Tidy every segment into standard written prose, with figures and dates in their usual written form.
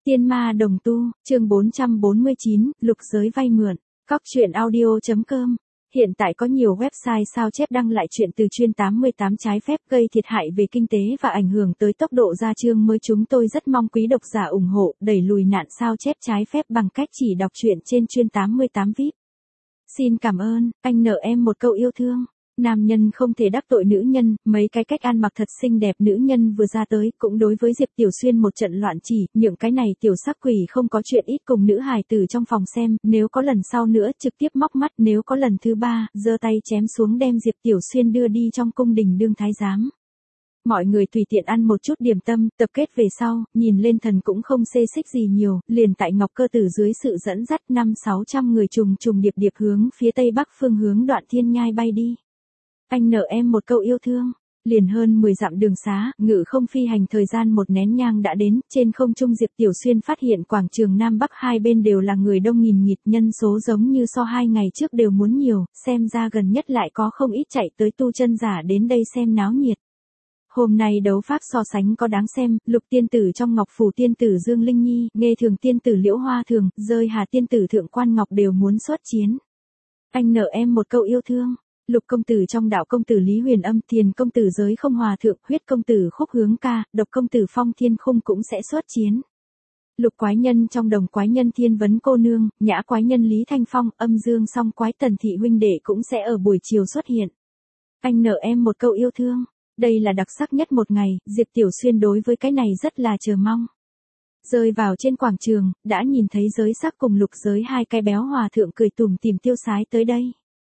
Tiên ma đồng tu, chương 449, lục giới vay mượn. Cóc truyện audio.com. Hiện tại có nhiều website sao chép đăng lại chuyện từ chuyên 88 trái phép gây thiệt hại về kinh tế và ảnh hưởng tới tốc độ ra chương mới. Chúng tôi rất mong quý độc giả ủng hộ, đẩy lùi nạn sao chép trái phép bằng cách chỉ đọc truyện trên chuyên 88 VIP. Xin cảm ơn, anh nợ em một câu yêu thương. Nam nhân không thể đắc tội nữ nhân, mấy cái cách ăn mặc thật xinh đẹp nữ nhân vừa ra tới, cũng đối với Diệp Tiểu Xuyên một trận loạn chỉ, những cái này tiểu sắc quỷ không có chuyện ít cùng nữ hài tử trong phòng xem, nếu có lần sau nữa trực tiếp móc mắt, nếu có lần thứ ba, giơ tay chém xuống đem Diệp Tiểu Xuyên đưa đi trong cung đình đương thái giám. Mọi người tùy tiện ăn một chút điểm tâm, tập kết về sau, nhìn lên thần cũng không xê xích gì nhiều, liền tại Ngọc Cơ Tử dưới sự dẫn dắt 500-600 người trùng điệp điệp hướng phía tây bắc phương hướng Đoạn Thiên Nhai bay đi. Anh nợ em một câu yêu thương. Liền hơn 10 dặm đường xá, ngự không phi hành thời gian một nén nhang đã đến, trên không trung Diệp Tiểu Xuyên phát hiện quảng trường Nam Bắc hai bên đều là người đông nghìn nghịt, nhân số giống như so 2 ngày trước đều muốn nhiều, xem ra gần nhất lại có không ít chạy tới tu chân giả đến đây xem náo nhiệt. Hôm nay đấu pháp so sánh có đáng xem, Lục tiên tử trong Ngọc Phủ tiên tử Dương Linh Nhi, Nghê Thường tiên tử Liễu Hoa Thường, Rơi Hà tiên tử Thượng Quan Ngọc đều muốn xuất chiến. Anh nợ em một câu yêu thương. Lục công tử trong Đạo công tử Lý Huyền Âm, Thiền công tử Giới Không Hòa Thượng, Huyết công tử Khúc Hướng Ca, Độc công tử Phong Thiên Khung cũng sẽ xuất chiến. Lục quái nhân trong Đồng quái nhân Thiên Vấn cô nương, Nhã quái nhân Lý Thanh Phong, Âm Dương song quái Tần thị huynh đệ cũng sẽ ở buổi chiều xuất hiện. Anh nợ em một câu yêu thương. Đây là đặc sắc nhất một ngày, Diệp Tiểu Xuyên đối với cái này rất là chờ mong. Rơi vào trên quảng trường, đã nhìn thấy Giới Sắc cùng Lục Giới hai cái béo hòa thượng cười tủm tỉm tiêu sái tới đây.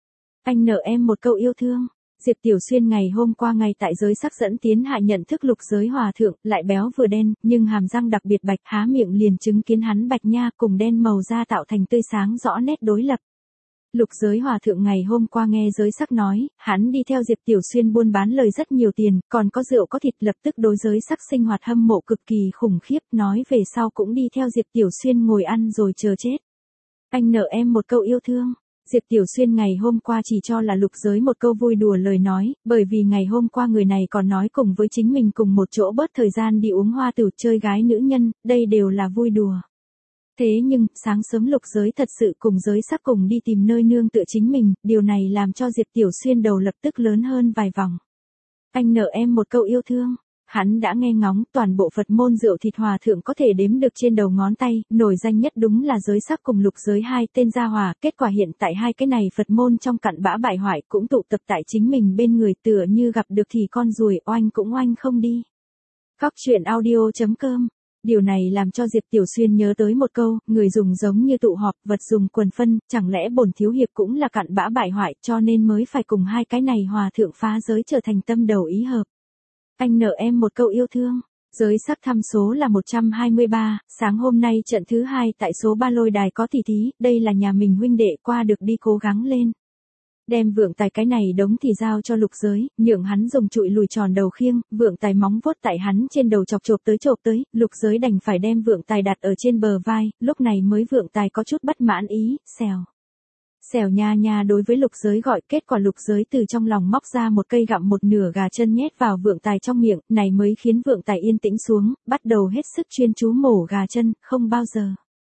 Anh nợ em một câu yêu thương. Diệp Tiểu Xuyên ngày hôm qua ngay tại Giới Sắc dẫn tiến hạ nhận thức Lục Giới hòa thượng, lại béo vừa đen, nhưng hàm răng đặc biệt bạch, há miệng liền chứng kiến hắn bạch nha cùng đen màu da tạo thành tươi sáng rõ nét đối lập. Lục Giới hòa thượng ngày hôm qua nghe Giới Sắc nói, hắn đi theo Diệp Tiểu Xuyên buôn bán lời rất nhiều tiền, còn có rượu có thịt, lập tức đối Giới Sắc sinh hoạt hâm mộ cực kỳ khủng khiếp, nói về sau cũng đi theo Diệp Tiểu Xuyên ngồi ăn rồi chờ chết. Anh nợ em một câu yêu thương. Diệp Tiểu Xuyên ngày hôm qua chỉ cho là Lục Giới một câu vui đùa lời nói, bởi vì ngày hôm qua người này còn nói cùng với chính mình cùng một chỗ bớt thời gian đi uống hoa tửu chơi gái nữ nhân, đây đều là vui đùa. Thế nhưng, sáng sớm Lục Giới thật sự cùng Giới Sắc cùng đi tìm nơi nương tựa chính mình, điều này làm cho Diệp Tiểu Xuyên đầu lập tức lớn hơn vài vòng. Anh nợ em một câu yêu thương. Hắn đã nghe ngóng, toàn bộ Phật môn rượu thịt hòa thượng có thể đếm được trên đầu ngón tay, nổi danh nhất đúng là Giới Sắc cùng Lục Giới hai tên gia hòa, kết quả hiện tại hai cái này Phật môn trong cặn bã bại hoại cũng tụ tập tại chính mình bên người, tựa như gặp được thì con ruồi oanh cũng oanh không đi. Cóc truyện audio.com. Điều này làm cho Diệp Tiểu Xuyên nhớ tới một câu, người dùng giống như tụ họp, vật dùng quần phân, chẳng lẽ bổn thiếu hiệp cũng là cặn bã bại hoại, cho nên mới phải cùng hai cái này hòa thượng phá giới trở thành tâm đầu ý hợp. Anh nợ em một câu yêu thương. Giới Sắc thăm số là 123, sáng hôm nay trận thứ 2 tại số 3 lôi đài có tỷ thí, đây là nhà mình huynh đệ qua được đi cố gắng lên. Đem vượng tài cái này đống thì giao cho Lục Giới, nhượng hắn dùng trụi lùi tròn đầu khiêng, vượng tài móng vuốt tại hắn trên đầu chọc chộp tới, Lục Giới đành phải đem vượng tài đặt ở trên bờ vai, lúc này mới vượng tài có chút bất mãn ý, xèo. Xèo nha nha đối với Lục Giới gọi, kết quả Lục Giới từ trong lòng móc ra một cây gặm một nửa gà chân nhét vào vượng tài trong miệng, này mới khiến vượng tài yên tĩnh xuống, bắt đầu hết sức chuyên chú mổ gà chân, không bao giờ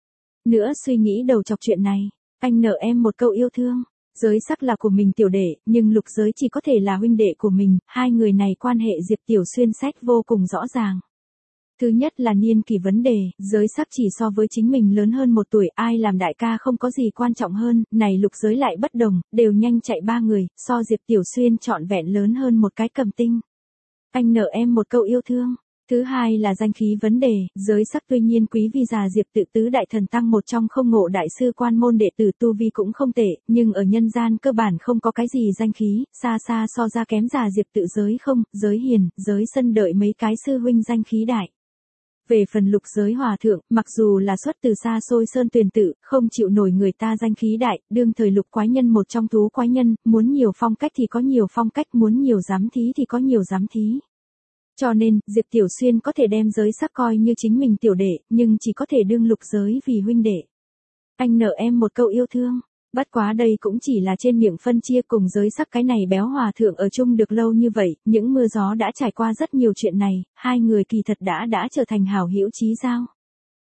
nữa suy nghĩ đầu chọc chuyện này. Anh nợ em một câu yêu thương. Giới Sắc là của mình tiểu đệ, nhưng Lục Giới chỉ có thể là huynh đệ của mình, hai người này quan hệ Diệp Tiểu Xuyên sách vô cùng rõ ràng. Thứ nhất là niên kỷ vấn đề, Giới Sắc chỉ so với chính mình lớn hơn 1 tuổi, ai làm đại ca không có gì quan trọng hơn, này Lục Giới lại bất đồng, đều nhanh chạy 3 người, so Diệp Tiểu Xuyên trọn vẹn lớn hơn một cái cầm tinh. Anh nợ em một câu yêu thương. Thứ hai là danh khí vấn đề, Giới Sắc tuy nhiên quý vì già Diệp Tự Tứ đại thần tăng một trong không ngộ đại sư quan môn đệ tử tu vi cũng không tệ, nhưng ở nhân gian cơ bản không có cái gì danh khí, xa xa so ra kém già Diệp Tự Giới không, Giới Hiền, Giới Sân đợi mấy cái sư huynh danh khí đại. Về phần Lục Giới hòa thượng, mặc dù là xuất từ xa xôi sơn tuyền tự, không chịu nổi người ta danh khí đại, đương thời Lục quái nhân một trong thú quái nhân, muốn nhiều phong cách thì có nhiều phong cách, muốn nhiều giám thí thì có nhiều giám thí. Cho nên, Diệp Tiểu Xuyên có thể đem Giới Sắc coi như chính mình tiểu đệ, nhưng chỉ có thể đương Lục Giới vì huynh đệ. Anh nợ em một câu yêu thương. Bất quá đây cũng chỉ là trên miệng phân chia, cùng Giới Sắc cái này béo hòa thượng ở chung được lâu như vậy, những mưa gió đã trải qua rất nhiều chuyện này, hai người kỳ thật đã trở thành hảo hữu chí giao.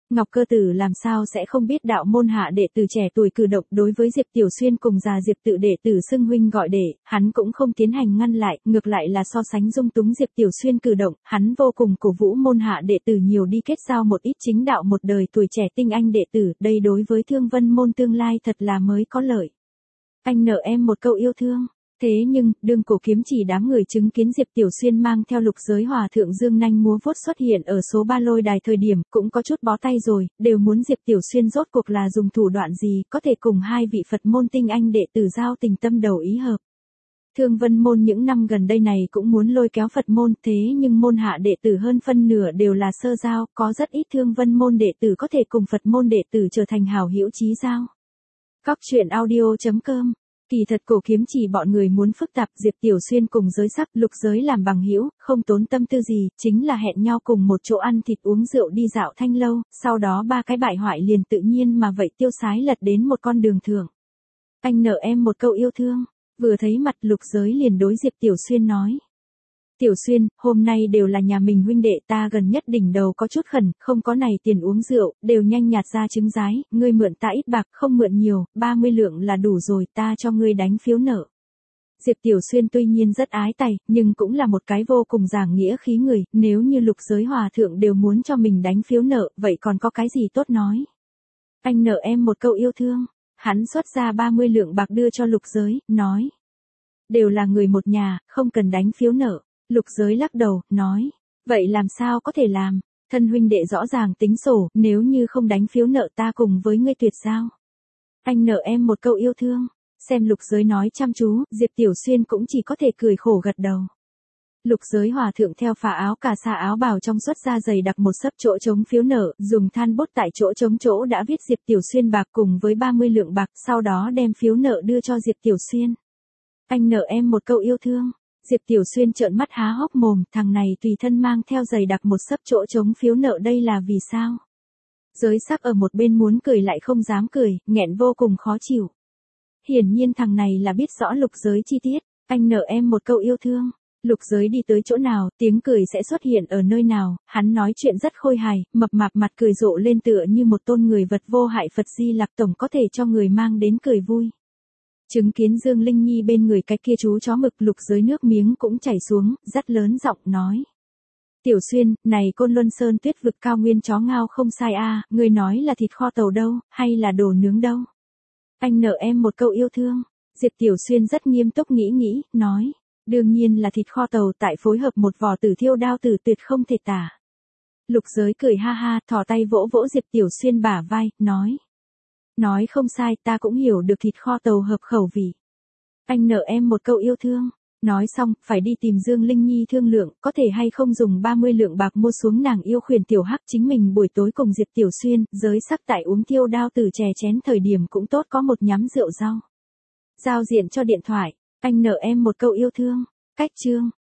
Ngọc Cơ Tử làm sao sẽ không biết đạo môn hạ đệ tử trẻ tuổi cử động đối với Diệp Tiểu Xuyên cùng già Diệp tự đệ tử xưng huynh gọi đệ, hắn cũng không tiến hành ngăn lại, ngược lại là so sánh dung túng Diệp Tiểu Xuyên cử động, hắn vô cùng cổ vũ môn hạ đệ tử nhiều đi kết giao một ít chính đạo một đời tuổi trẻ tinh anh đệ tử, đây đối với Thương Vân môn tương lai thật là mới có lợi. Anh nợ em một câu yêu thương. Thế nhưng, đương Cổ Kiếm Chỉ đám người chứng kiến Diệp Tiểu Xuyên mang theo Lục Giới Hòa thượng dương nanh múa vuốt xuất hiện ở số 3 lôi đài thời điểm, cũng có chút bó tay rồi, đều muốn Diệp Tiểu Xuyên rốt cuộc là dùng thủ đoạn gì, có thể cùng hai vị Phật môn tinh anh đệ tử giao tình tâm đầu ý hợp. Thương Vân môn những năm gần đây này cũng muốn lôi kéo Phật môn, thế nhưng môn hạ đệ tử hơn phân nửa đều là sơ giao, có rất ít Thương Vân môn đệ tử có thể cùng Phật môn đệ tử trở thành hảo hữu chí giao. Cóc truyện audio.com. Kỳ thật Cổ Kiếm Chỉ bọn người muốn phức tạp, Diệp Tiểu Xuyên cùng Giới Sắc, Lục Giới làm bằng hữu, không tốn tâm tư gì, chính là hẹn nhau cùng một chỗ ăn thịt uống rượu đi dạo thanh lâu, sau đó ba cái bại hoại liền tự nhiên mà vậy tiêu sái lật đến một con đường thưởng. Anh nợ em một câu yêu thương, vừa thấy mặt Lục Giới liền đối Diệp Tiểu Xuyên nói. Tiểu Xuyên, hôm nay đều là nhà mình huynh đệ, ta gần nhất đỉnh đầu có chút khẩn, không có này tiền uống rượu, đều nhanh nhạt ra trứng rái, ngươi mượn ta ít bạc, không mượn nhiều, 30 lượng là đủ rồi, ta cho ngươi đánh phiếu nợ. Diệp Tiểu Xuyên tuy nhiên rất ái tài, nhưng cũng là một cái vô cùng giảng nghĩa khí người, nếu như Lục Giới Hòa thượng đều muốn cho mình đánh phiếu nợ, vậy còn có cái gì tốt nói. Anh nợ em một câu yêu thương, hắn xuất ra 30 lượng bạc đưa cho Lục Giới, nói. Đều là người một nhà, không cần đánh phiếu nợ. Lục Giới lắc đầu, nói, vậy làm sao có thể làm, thân huynh đệ rõ ràng tính sổ, nếu như không đánh phiếu nợ ta cùng với ngươi tuyệt giao. Anh nợ em một câu yêu thương, xem Lục Giới nói chăm chú, Diệp Tiểu Xuyên cũng chỉ có thể cười khổ gật đầu. Lục Giới Hòa thượng theo phà áo cà sa áo bào trong xuất ra giày đặt một sấp chỗ trống phiếu nợ, dùng than bút tại chỗ trống chỗ đã viết Diệp Tiểu Xuyên bạc cùng với 30 lượng bạc, sau đó đem phiếu nợ đưa cho Diệp Tiểu Xuyên. Anh nợ em một câu yêu thương. Diệp Tiểu Xuyên trợn mắt há hốc mồm, thằng này tùy thân mang theo giày đặc một sấp chỗ trống phiếu nợ đây là vì sao? Giới Sắc ở một bên muốn cười lại không dám cười, nghẹn vô cùng khó chịu. Hiển nhiên thằng này là biết rõ Lục Giới chi tiết, anh nợ em một câu yêu thương. Lục Giới đi tới chỗ nào, tiếng cười sẽ xuất hiện ở nơi nào, hắn nói chuyện rất khôi hài, mập mạp mặt cười rộ lên tựa như một tôn người vật vô hại Phật Di Lặc tổng có thể cho người mang đến cười vui. Chứng kiến Dương Linh Nhi bên người cái kia chú chó mực, Lục Giới nước miếng cũng chảy xuống, rất lớn giọng nói. Tiểu Xuyên, này Côn Luân Sơn Tuyết vực cao nguyên chó ngao không sai a, người nói là thịt kho tàu đâu, hay là đồ nướng đâu. Anh nợ em một câu yêu thương. Diệp Tiểu Xuyên rất nghiêm túc nghĩ, nói. Đương nhiên là thịt kho tàu tại phối hợp một vỏ tử thiêu đao tử tuyệt không thể tả. Lục Giới cười ha ha, thò tay vỗ vỗ Diệp Tiểu Xuyên bả vai, nói. Nói không sai, ta cũng hiểu được thịt kho tàu hợp khẩu vị. Anh nợ em một câu yêu thương. Nói xong, phải đi tìm Dương Linh Nhi thương lượng, có thể hay không dùng 30 lượng bạc mua xuống nàng yêu khuyển Tiểu Hắc chính mình buổi tối cùng Diệp Tiểu Xuyên, Giới Sắc tại uống thiêu đao từ chè chén thời điểm cũng tốt có một nhắm rượu rau. Giao diện cho điện thoại, anh nợ em một câu yêu thương. Cách chương.